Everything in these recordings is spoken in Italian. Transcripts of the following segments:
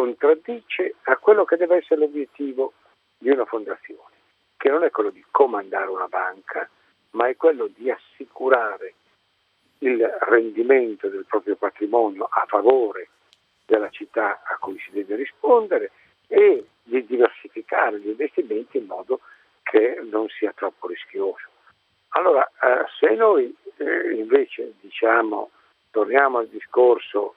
contraddice a quello che deve essere l'obiettivo di una fondazione, che non è quello di comandare una banca, ma è quello di assicurare il rendimento del proprio patrimonio a favore della città a cui si deve rispondere e di diversificare gli investimenti in modo che non sia troppo rischioso. Allora, se noi invece diciamo, torniamo al discorso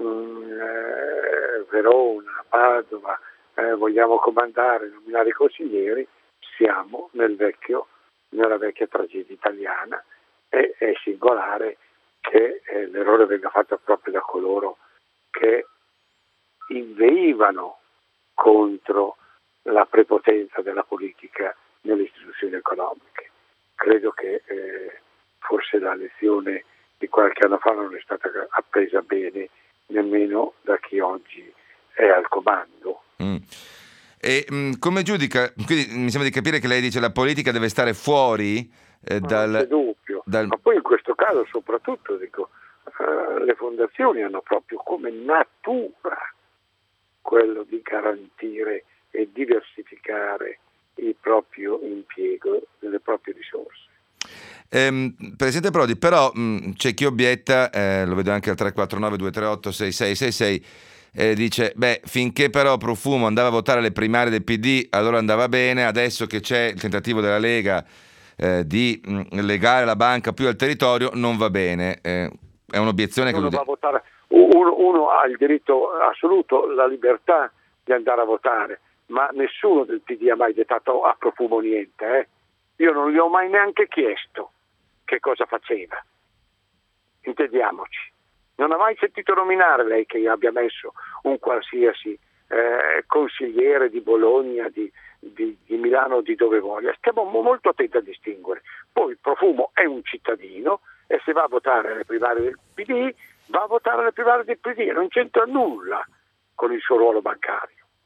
Verona, Padova, vogliamo comandare, nominare i consiglieri, siamo nella vecchia tragedia italiana, e è singolare che l'errore venga fatto proprio da coloro che inveivano contro la prepotenza della politica nelle istituzioni economiche. Credo che forse la lezione di qualche anno fa non è stata appresa bene nemmeno da chi oggi è al comando. E come giudica? Quindi mi sembra di capire che lei dice la politica deve stare fuori Non c'è dubbio, ma poi in questo caso soprattutto dico, le fondazioni hanno proprio come natura quello di garantire e diversificare il proprio impiego delle proprie risorse. Presidente Prodi, però c'è chi obietta, lo vedo anche al 349 238 6666, dice finché però Profumo andava a votare le primarie del PD allora andava bene, adesso che c'è il tentativo della Lega di legare la banca più al territorio non va bene. È un'obiezione che uno va a votare, uno ha il diritto assoluto, la libertà di andare a votare, ma nessuno del PD ha mai dettato a Profumo niente. Io non gli ho mai neanche chiesto che cosa faceva, intendiamoci. Non ha mai sentito nominare lei che abbia messo un qualsiasi consigliere di Bologna, di Milano o di dove voglia. Stiamo molto attenti a distinguere. Poi Profumo è un cittadino e se va a votare alle primarie del PD, va a votare alle primarie del PD, non c'entra nulla con il suo ruolo bancario.